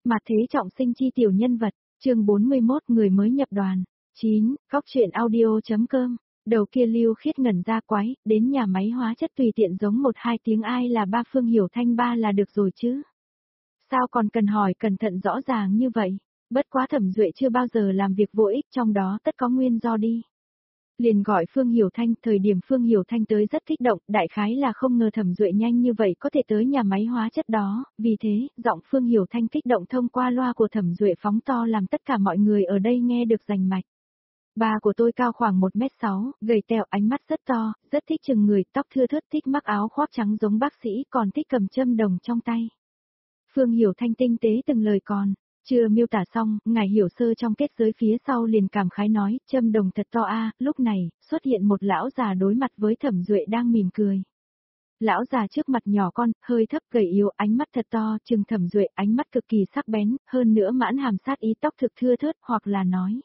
Mà thế trọng sinh chi tiểu nhân vật, chương 41 người mới nhập đoàn. 9, góc truyện audio.com. Đầu kia Lưu Khiết ngẩn ra quái, đến nhà máy hóa chất tùy tiện giống 1-2 tiếng ai là ba Phương Hiểu Thanh ba là được rồi chứ. Sao còn cần hỏi cẩn thận rõ ràng như vậy? Bất quá Thẩm Duệ chưa bao giờ làm việc vô ích, trong đó tất có nguyên do đi. Liền gọi Phương Hiểu Thanh, thời điểm Phương Hiểu Thanh tới rất kích động, đại khái là không ngờ Thẩm Duệ nhanh như vậy có thể tới nhà máy hóa chất đó, vì thế, giọng Phương Hiểu Thanh kích động thông qua loa của Thẩm Duệ phóng to làm tất cả mọi người ở đây nghe được rành mạch. Ba của tôi cao khoảng 1m6, gầy tẹo, ánh mắt rất to, rất thích chừng người, tóc thưa thớt, thích mắc áo khoác trắng giống bác sĩ, còn thích cầm châm đồng trong tay. Phương Hiểu Thanh tinh tế từng lời còn. Chưa miêu tả xong, ngài hiểu sơ trong kết giới phía sau liền cảm khái nói, châm đồng thật to a. Lúc này, xuất hiện một lão già đối mặt với Thẩm Duệ đang mỉm cười. Lão già trước mặt nhỏ con, hơi thấp gầy yếu, ánh mắt thật to, trừng Thẩm Duệ, ánh mắt cực kỳ sắc bén, hơn nữa mãn hàm sát ý, tóc thực thưa thớt, hoặc là nói.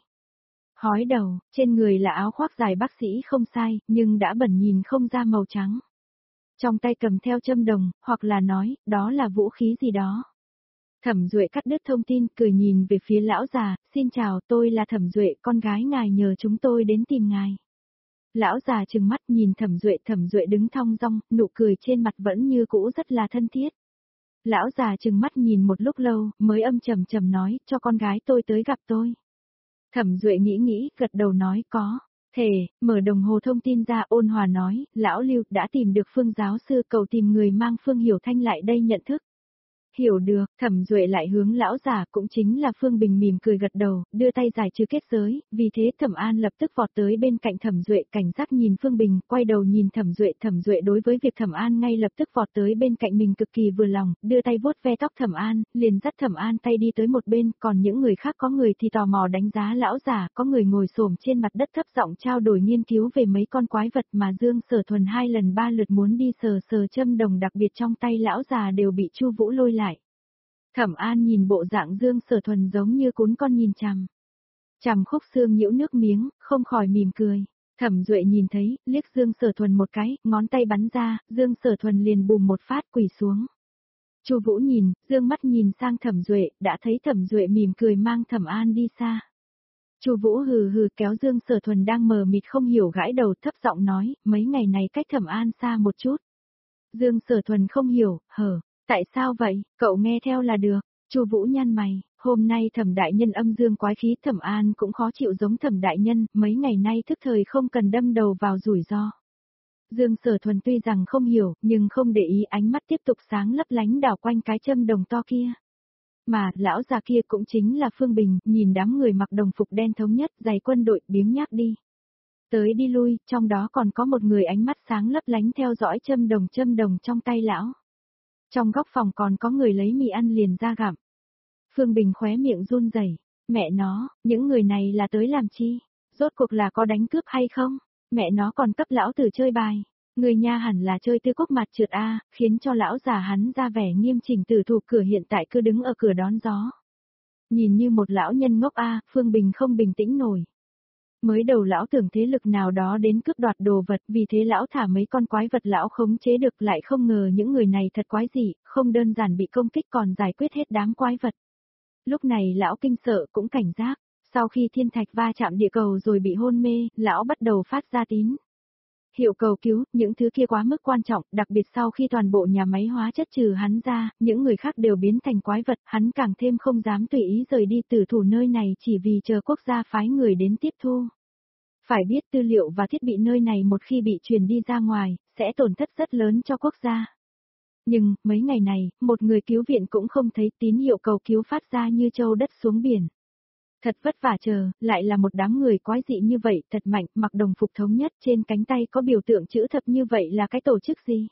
Hói đầu, trên người là áo khoác dài bác sĩ không sai, nhưng đã bẩn nhìn không ra màu trắng. Trong tay cầm theo châm đồng, hoặc là nói, đó là vũ khí gì đó. Thẩm Duệ cắt đứt thông tin, cười nhìn về phía lão già, xin chào, tôi là Thẩm Duệ, con gái ngài nhờ chúng tôi đến tìm ngài. Lão già trừng mắt nhìn Thẩm Duệ đứng thong dong, nụ cười trên mặt vẫn như cũ rất là thân thiết. Lão già trừng mắt nhìn một lúc lâu, mới âm trầm trầm nói, cho con gái tôi tới gặp tôi. Thẩm Duệ nghĩ, gật đầu nói có. Thể, mở đồng hồ thông tin ra ôn hòa nói, lão Lưu đã tìm được Phương giáo sư, cầu tìm người mang Phương Hiểu Thanh lại đây nhận thức. Hiểu được, Thẩm Duệ lại hướng lão giả cũng chính là Phương Bình mỉm cười gật đầu, đưa tay giải trừ kết giới, vì thế Thẩm An lập tức vọt tới bên cạnh Thẩm Duệ, cảnh giác nhìn Phương Bình, quay đầu nhìn Thẩm Duệ đối với việc Thẩm An ngay lập tức vọt tới bên cạnh mình cực kỳ vừa lòng, đưa tay vuốt ve tóc Thẩm An, liền dắt Thẩm An tay đi tới một bên, còn những người khác có người thì tò mò đánh giá lão giả, có người ngồi xổm trên mặt đất thấp giọng trao đổi nghiên cứu về mấy con quái vật mà Dương Sở Thuần 2 lần 3 lượt muốn đi sờ châm đồng đặc biệt trong tay lão già đều bị Chu Vũ lôi lại. Thẩm An nhìn bộ dạng Dương Sở Thuần giống như cún con nhìn chằm. Chằm Khúc Xương nhiễu nước miếng, không khỏi mỉm cười. Thẩm Duệ nhìn thấy, liếc Dương Sở Thuần một cái, ngón tay bắn ra, Dương Sở Thuần liền bùm một phát quỳ xuống. Chu Vũ nhìn, dương mắt nhìn sang Thẩm Duệ, đã thấy Thẩm Duệ mỉm cười mang Thẩm An đi xa. Chu Vũ hừ hừ kéo Dương Sở Thuần đang mờ mịt không hiểu gãi đầu thấp giọng nói, mấy ngày này cách Thẩm An xa một chút. Dương Sở Thuần không hiểu, hở. Tại sao vậy, cậu nghe theo là được. Chu Vũ nhăn mày, hôm nay Thẩm đại nhân âm dương quái khí, Thẩm An cũng khó chịu giống Thẩm đại nhân, mấy ngày nay thức thời không cần đâm đầu vào rủi ro. Dương Sở Thuần tuy rằng không hiểu, nhưng không để ý, ánh mắt tiếp tục sáng lấp lánh đảo quanh cái châm đồng to kia. Mà, lão già kia cũng chính là Phương Bình, nhìn đám người mặc đồng phục đen thống nhất, giày quân đội, biếng nhác đi. Tới đi lui, trong đó còn có một người ánh mắt sáng lấp lánh theo dõi châm đồng trong tay lão. Trong góc phòng còn có người lấy mì ăn liền ra gặm. Phương Bình khóe miệng run rẩy, mẹ nó, những người này là tới làm chi? Rốt cuộc là có đánh cướp hay không? Mẹ nó còn cấp lão tử chơi bài. Người nha hẳn là chơi tư quốc mặt trượt a, khiến cho lão già hắn ra vẻ nghiêm chỉnh tử thủ cửa hiện tại cứ đứng ở cửa đón gió. Nhìn như một lão nhân ngốc a, Phương Bình không bình tĩnh nổi. Mới đầu lão tưởng thế lực nào đó đến cướp đoạt đồ vật, vì thế lão thả mấy con quái vật lão khống chế được, lại không ngờ những người này thật quái dị, không đơn giản bị công kích còn giải quyết hết đám quái vật. Lúc này lão kinh sợ cũng cảnh giác, sau khi thiên thạch va chạm địa cầu rồi bị hôn mê, lão bắt đầu phát ra tín hiệu cầu cứu, những thứ kia quá mức quan trọng, đặc biệt sau khi toàn bộ nhà máy hóa chất trừ hắn ra, những người khác đều biến thành quái vật, hắn càng thêm không dám tùy ý rời đi tử thủ nơi này chỉ vì chờ quốc gia phái người đến tiếp thu. Phải biết tư liệu và thiết bị nơi này một khi bị truyền đi ra ngoài, sẽ tổn thất rất lớn cho quốc gia. Nhưng, mấy ngày này, một người cứu viện cũng không thấy, tín hiệu cầu cứu phát ra như châu đất xuống biển. Thật vất vả chờ, lại là một đám người quái dị như vậy, thật mạnh, mặc đồng phục thống nhất, trên cánh tay có biểu tượng chữ thập như vậy là cái tổ chức gì?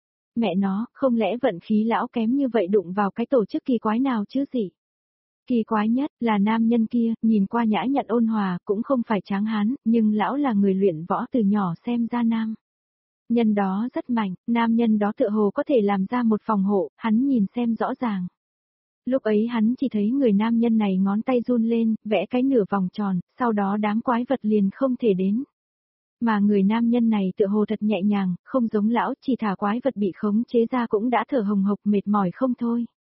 Mẹ nó, không lẽ vận khí lão kém như vậy đụng vào cái tổ chức kỳ quái nào chứ gì? Kỳ quái nhất là nam nhân kia, nhìn qua nhã nhặn ôn hòa, cũng không phải tráng hán, nhưng lão là người luyện võ từ nhỏ xem ra nam nhân đó rất mạnh, nam nhân đó tựa hồ có thể làm ra một phòng hộ, hắn nhìn xem rõ ràng. Lúc ấy hắn chỉ thấy người nam nhân này ngón tay run lên, vẽ cái nửa vòng tròn, sau đó đám quái vật liền không thể đến. Mà người nam nhân này tựa hồ thật nhẹ nhàng, không giống lão, chỉ thả quái vật bị khống chế ra cũng đã thở hồng hộc mệt mỏi không thôi.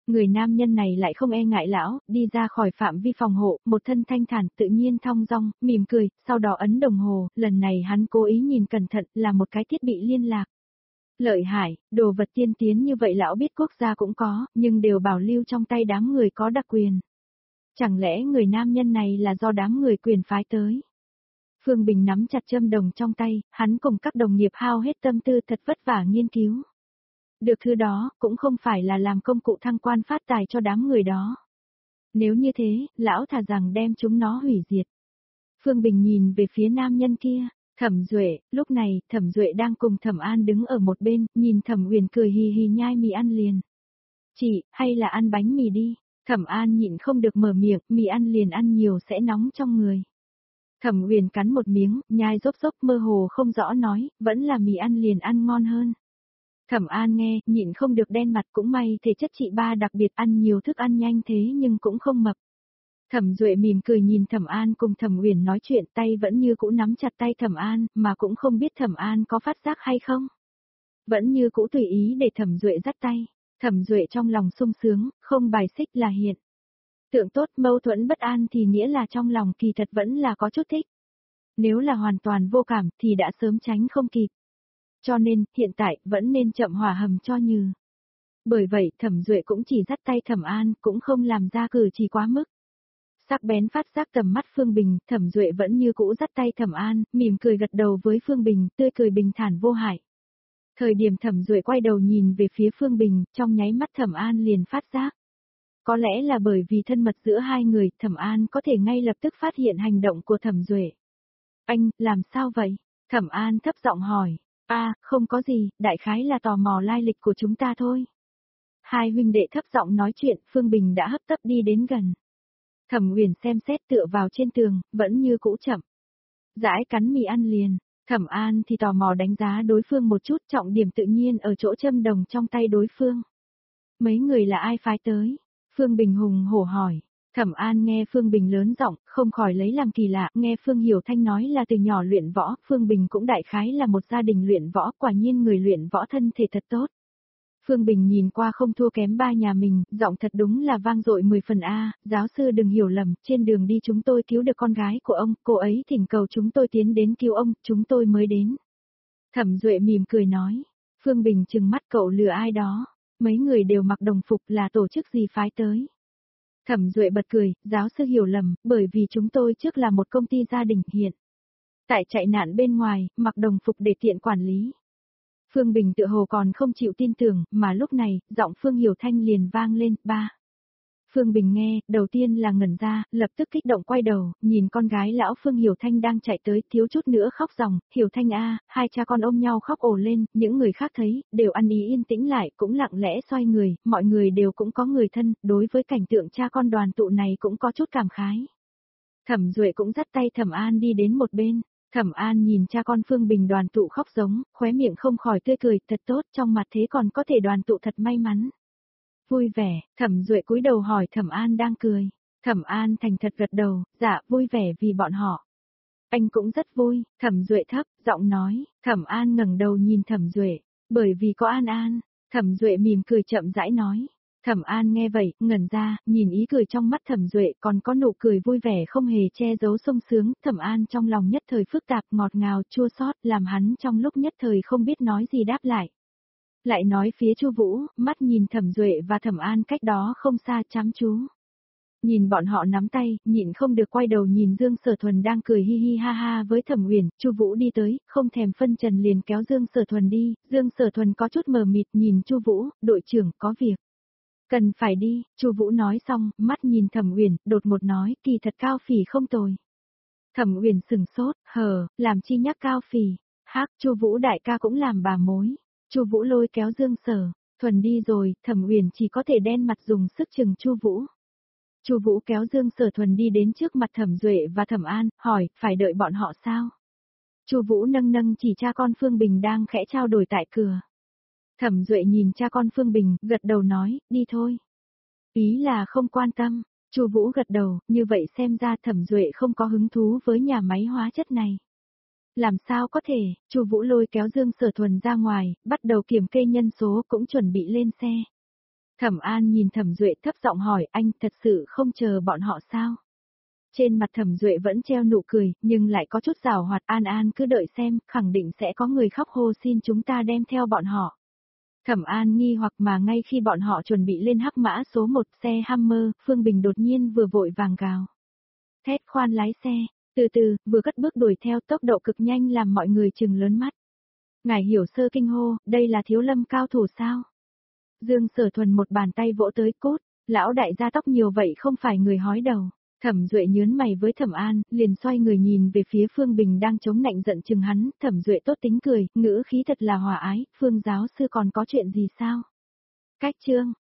Người nam nhân này lại không e ngại lão, đi ra khỏi phạm vi phòng hộ, một thân thanh thản tự nhiên thong dong, mỉm cười, sau đó ấn đồng hồ, lần này hắn cố ý nhìn cẩn thận là một cái thiết bị liên lạc. Lợi hại, đồ vật tiên tiến như vậy lão biết quốc gia cũng có, nhưng đều bảo lưu trong tay đám người có đặc quyền. Chẳng lẽ người nam nhân này là do đám người quyền phái tới? Phương Bình nắm chặt châm đồng trong tay, hắn cùng các đồng nghiệp hao hết tâm tư thật vất vả nghiên cứu. Được thứ đó, cũng không phải là làm công cụ thăng quan phát tài cho đám người đó. Nếu như thế, lão thà rằng đem chúng nó hủy diệt. Phương Bình nhìn về phía nam nhân kia, Thẩm Duệ, lúc này, Thẩm Duệ đang cùng Thẩm An đứng ở một bên, nhìn Thẩm Uyển cười hì hì nhai mì ăn liền. Chị, hay là ăn bánh mì đi, Thẩm An nhịn không được mở miệng, mì ăn liền ăn nhiều sẽ nóng trong người. Thẩm Uyển cắn một miếng, nhai rốp rốp mơ hồ không rõ nói, vẫn là mì ăn liền ăn ngon hơn. Thẩm An nghe, nhịn không được đen mặt cũng may thể chất chị ba đặc biệt ăn nhiều thức ăn nhanh thế nhưng cũng không mập. Thẩm Duệ mỉm cười nhìn Thẩm An cùng Thẩm Uyển nói chuyện tay vẫn như cũ nắm chặt tay Thẩm An, mà cũng không biết Thẩm An có phát giác hay không. Vẫn như cũ tùy ý để Thẩm Duệ dắt tay, Thẩm Duệ trong lòng sung sướng, không bài xích là hiện. Tượng tốt mâu thuẫn bất an thì nghĩa là trong lòng kỳ thật vẫn là có chút thích. Nếu là hoàn toàn vô cảm thì đã sớm tránh không kịp. Cho nên, hiện tại, vẫn nên chậm hỏa hầm cho như. Bởi vậy, Thẩm Duệ cũng chỉ dắt tay Thẩm An, cũng không làm ra cử chỉ quá mức. Sắc bén phát giác tầm mắt Phương Bình, Thẩm Duệ vẫn như cũ dắt tay Thẩm An, mỉm cười gật đầu với Phương Bình, tươi cười bình thản vô hại. Thời điểm Thẩm Duệ quay đầu nhìn về phía Phương Bình, trong nháy mắt Thẩm An liền phát giác. Có lẽ là bởi vì thân mật giữa hai người, Thẩm An có thể ngay lập tức phát hiện hành động của Thẩm Duệ. Anh, làm sao vậy? Thẩm An thấp giọng hỏi. Không có gì, đại khái là tò mò lai lịch của chúng ta thôi. Hai huynh đệ thấp giọng nói chuyện, Phương Bình đã hấp tấp đi đến gần. Thẩm Uyển xem xét tựa vào trên tường, vẫn như cũ chậm. Dãi cắn mì ăn liền, Thẩm An thì tò mò đánh giá đối phương một chút, trọng điểm tự nhiên ở chỗ châm đồng trong tay đối phương. Mấy người là ai phái tới? Phương Bình hùng hổ hỏi. Thẩm An nghe Phương Bình lớn giọng, không khỏi lấy làm kỳ lạ, nghe Phương Hiểu Thanh nói là từ nhỏ luyện võ, Phương Bình cũng đại khái là một gia đình luyện võ, quả nhiên người luyện võ thân thể thật tốt. Phương Bình nhìn qua không thua kém ba nhà mình, giọng thật đúng là vang dội 10 phần A, giáo sư đừng hiểu lầm, trên đường đi chúng tôi cứu được con gái của ông, cô ấy thỉnh cầu chúng tôi tiến đến cứu ông, chúng tôi mới đến. Thẩm Duệ mỉm cười nói, Phương Bình trừng mắt cậu lừa ai đó, mấy người đều mặc đồng phục là tổ chức gì phái tới. Thẩm Duệ bật cười, giáo sư hiểu lầm, bởi vì chúng tôi trước là một công ty gia đình hiện. Tại chạy nạn bên ngoài, mặc đồng phục để tiện quản lý. Phương Bình tựa hồ còn không chịu tin tưởng, mà lúc này, giọng Phương Hiểu Thanh liền vang lên, ba. Phương Bình nghe, đầu tiên là ngẩn ra, lập tức kích động quay đầu, nhìn con gái lão Phương Hiểu Thanh đang chạy tới, thiếu chút nữa khóc ròng, Hiểu Thanh hai cha con ôm nhau khóc ồ lên, những người khác thấy, đều ăn ý yên tĩnh lại, cũng lặng lẽ xoay người, mọi người đều cũng có người thân, đối với cảnh tượng cha con đoàn tụ này cũng có chút cảm khái. Thẩm Duệ cũng dắt tay Thẩm An đi đến một bên. Thẩm An nhìn cha con Phương Bình đoàn tụ khóc giống, khóe miệng không khỏi tươi cười, thật tốt, trong mặt thế còn có thể đoàn tụ thật may mắn. Vui vẻ, Thẩm Duệ cúi đầu hỏi Thẩm An đang cười. Thẩm An thành thật gật đầu, dạ, vui vẻ vì bọn họ. Anh cũng rất vui, Thẩm Duệ thấp, giọng nói, Thẩm An ngẩng đầu nhìn Thẩm Duệ, bởi vì có An An, Thẩm Duệ mỉm cười chậm rãi nói. Thẩm An nghe vậy, ngẩn ra, nhìn ý cười trong mắt Thẩm Duệ còn có nụ cười vui vẻ không hề che giấu sung sướng, Thẩm An trong lòng nhất thời phức tạp ngọt ngào chua xót làm hắn trong lúc nhất thời không biết nói gì đáp lại. Lại nói phía Chu Vũ, mắt nhìn Thẩm Duệ và Thẩm An cách đó không xa chăm chú. Nhìn bọn họ nắm tay, nhịn không được quay đầu nhìn Dương Sở Thuần đang cười hi hi ha ha với Thẩm Uyển, Chu Vũ đi tới, không thèm phân trần liền kéo Dương Sở Thuần đi, Dương Sở Thuần có chút mờ mịt nhìn Chu Vũ, đội trưởng có việc. Cần phải đi, Chu Vũ nói xong, mắt nhìn Thẩm Uyển, đột ngột nói, kỳ thật Cao Phỉ không tồi. Thẩm Uyển sững sốt, làm chi nhắc Cao Phỉ, hắc, Chu Vũ đại ca cũng làm bà mối. Chu Vũ lôi kéo Dương Sở Thuần đi rồi, Thẩm Uyển chỉ có thể đen mặt dùng sức chừng Chu Vũ. Chu Vũ kéo Dương Sở Thuần đi đến trước mặt Thẩm Duệ và Thẩm An, hỏi, phải đợi bọn họ sao? Chu Vũ nâng nâng chỉ cha con Phương Bình đang khẽ trao đổi tại cửa. Thẩm Duệ nhìn cha con Phương Bình, gật đầu nói, đi thôi. Ý là không quan tâm, Chu Vũ gật đầu, như vậy xem ra Thẩm Duệ không có hứng thú với nhà máy hóa chất này. Làm sao có thể, Chu Vũ lôi kéo Dương Sở Thuần ra ngoài, bắt đầu kiểm kê nhân số cũng chuẩn bị lên xe. Thẩm An nhìn Thẩm Duệ thấp giọng hỏi anh thật sự không chờ bọn họ sao? Trên mặt Thẩm Duệ vẫn treo nụ cười, nhưng lại có chút giảo hoạt. An An cứ đợi xem, khẳng định sẽ có người khóc hô xin chúng ta đem theo bọn họ. Thẩm An nghi hoặc mà ngay khi bọn họ chuẩn bị lên hắc mã số 1 xe Hummer, Phương Bình đột nhiên vừa vội vàng gào. Thét khoan lái xe, từ từ, vừa cất bước đuổi theo tốc độ cực nhanh làm mọi người trừng lớn mắt. Ngài Hiểu Sơ kinh hô, đây là Thiếu Lâm cao thủ sao? Dương Sở Thuần một bàn tay vỗ tới cốt, lão đại gia tóc nhiều vậy không phải người hói đầu. Thẩm Duệ nhớn mày với Thẩm An, liền xoay người nhìn về phía Phương Bình đang chống nạnh giận chừng hắn, Thẩm Duệ tốt tính cười, ngữ khí thật là hòa ái, Phương giáo sư còn có chuyện gì sao? Cách chương